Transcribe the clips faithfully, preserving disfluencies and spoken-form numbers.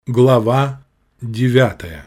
Глава девятая.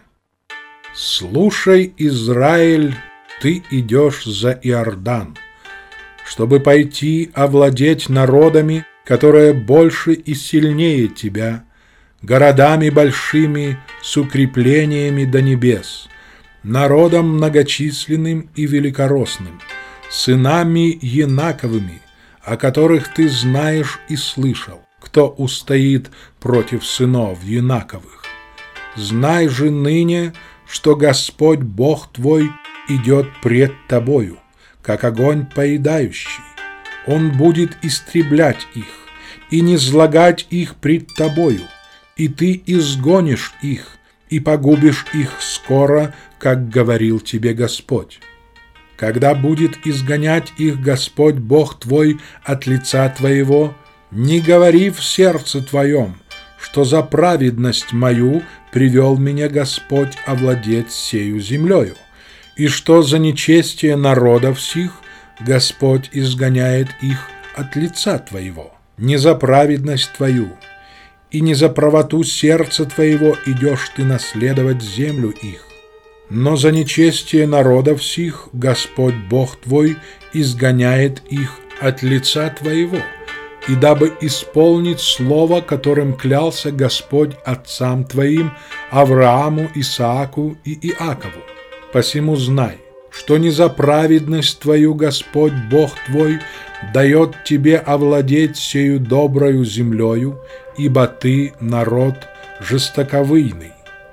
«Слушай, Израиль, ты идешь за Иордан, чтобы пойти овладеть народами, которые больше и сильнее тебя, городами большими с укреплениями до небес, народом многочисленным и великоросным, сынами Янаковыми, о которых ты знаешь и слышал, кто устоит против сынов Янаковых. Знай же ныне, что Господь Бог твой идет пред тобою, как огонь поедающий. Он будет истреблять их и низлагать их пред тобою, и ты изгонишь их и погубишь их скоро, как говорил тебе Господь. Когда будет изгонять их Господь Бог твой от лица твоего, не говори в сердце твоем, что за праведность мою привел меня Господь овладеть сею землею, и что за нечестие народов сих Господь изгоняет их от лица твоего. Не за праведность твою и не за правоту сердца твоего идешь ты наследовать землю их, но за нечестие народов сих Господь Бог твой изгоняет их от лица твоего, и дабы исполнить слово, которым клялся Господь отцам твоим, Аврааму, Исааку и Иакову. Посему знай, что не за праведность твою Господь Бог твой дает тебе овладеть сею доброю землею, ибо ты народ жестоковыйный.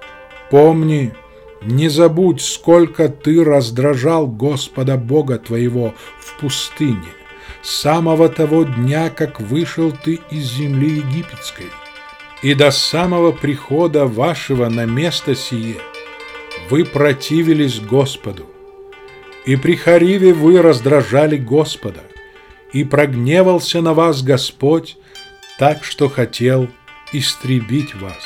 Помни, не забудь, сколько ты раздражал Господа Бога твоего в пустыне, с самого того дня, как вышел ты из земли египетской, и до самого прихода вашего на место сие вы противились Господу, и при Хариве вы раздражали Господа, и прогневался на вас Господь так, что хотел истребить вас.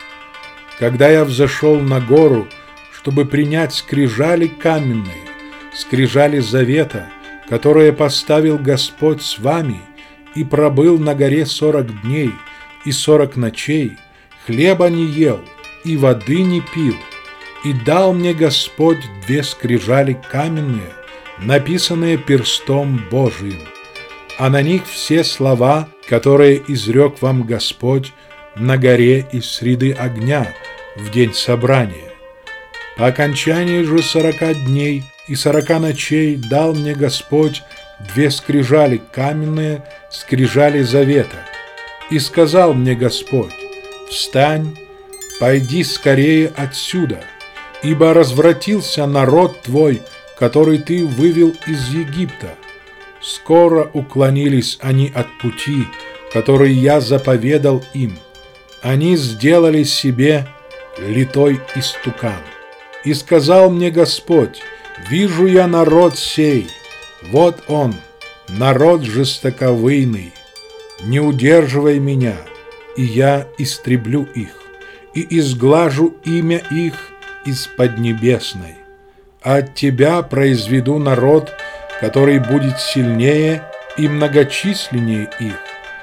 Когда я взошел на гору, чтобы принять скрижали каменные, скрижали завета, которое поставил Господь с вами, и пробыл на горе сорок дней и сорок ночей, хлеба не ел и воды не пил, и дал мне Господь две скрижали каменные, написанные перстом Божиим, а на них все слова, которые изрек вам Господь на горе из среды огня в день собрания. По окончании же сорока дней и сорока ночей дал мне Господь две скрижали каменные, скрижали завета. И сказал мне Господь: «Встань, пойди скорее отсюда, ибо развратился народ твой, который ты вывел из Египта. Скоро уклонились они от пути, который я заповедал им. Они сделали себе литой истукан». И сказал мне Господь: «Вижу я народ сей, вот он, народ жестоковыйный. Не удерживай меня, и я истреблю их, и изглажу имя их из поднебесной. А от тебя произведу народ, который будет сильнее и многочисленнее их.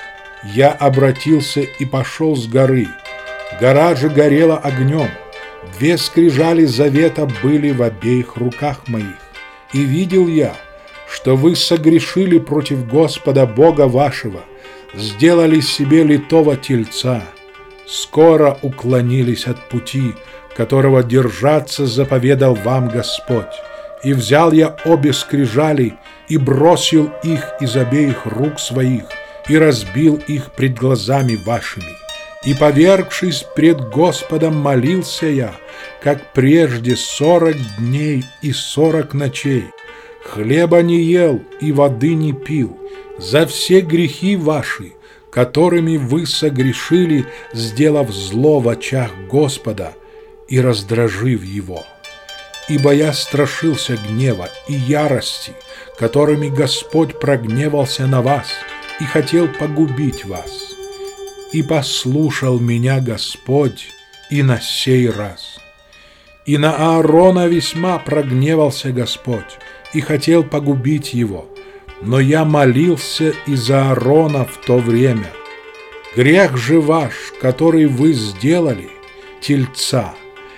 Я обратился и пошел с горы, гора же горела огнем. Две скрижали завета были в обеих руках моих. И видел я, что вы согрешили против Господа Бога вашего, сделали себе литого тельца, скоро уклонились от пути, которого держаться заповедал вам Господь. И взял я обе скрижали и бросил их из обеих рук своих, и разбил их пред глазами вашими. И, повергшись пред Господом, молился я, как прежде, сорок дней и сорок ночей. Хлеба не ел и воды не пил за все грехи ваши, которыми вы согрешили, сделав зло в очах Господа и раздражив Его. Ибо я страшился гнева и ярости, которыми Господь прогневался на вас и хотел погубить вас. И послушал меня Господь и на сей раз. И на Аарона весьма прогневался Господь и хотел погубить его, но я молился и за Аарона в то время. Грех же ваш, который вы сделали, тельца.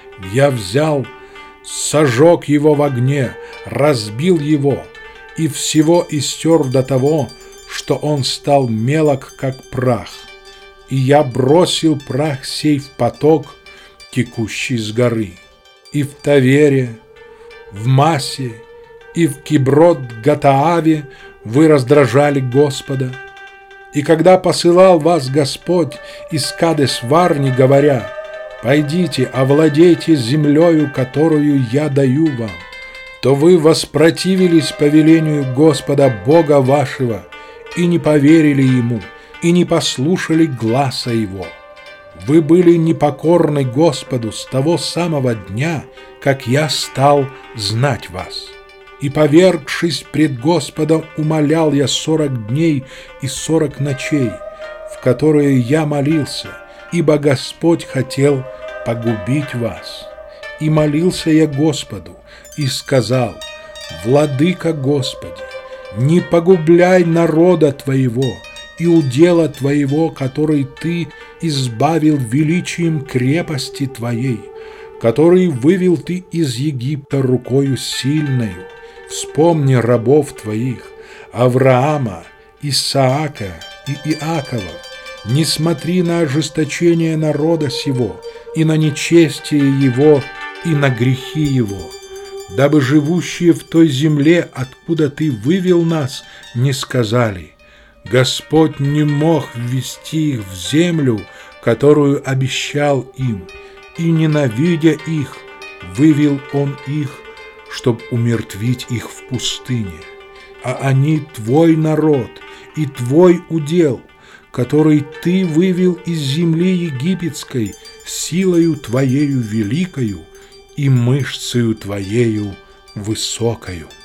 Я взял, сожег его в огне, разбил его и всего истер до того, что он стал мелок, как прах. И я бросил прах сей в поток, текущий с горы. И в Тавере, в Масе, и в Киброт-Гатааве вы раздражали Господа. И когда посылал вас Господь из Кадес-Варни, говоря: «Пойдите, овладейте землею, которую я даю вам», то вы воспротивились повелению Господа Бога вашего и не поверили Ему, и не послушали гласа Его. Вы были непокорны Господу с того самого дня, как я стал знать вас. И, повергшись пред Господом, умолял я сорок дней и сорок ночей, в которые я молился, ибо Господь хотел погубить вас. И молился я Господу, и сказал: «Владыка Господи, не погубляй народа Твоего и удела Твоего, который Ты избавил величием крепости Твоей, который вывел Ты из Египта рукою сильною. Вспомни рабов Твоих, Авраама, Исаака и Иакова. Не смотри на ожесточение народа сего, и на нечестие его, и на грехи его, дабы живущие в той земле, откуда Ты вывел нас, не сказали: Господь не мог ввести их в землю, которую обещал им, и, ненавидя их, вывел Он их, чтоб умертвить их в пустыне. А они Твой народ и Твой удел, который Ты вывел из земли египетской силою Твоею великою и мышцею Твоею высокою».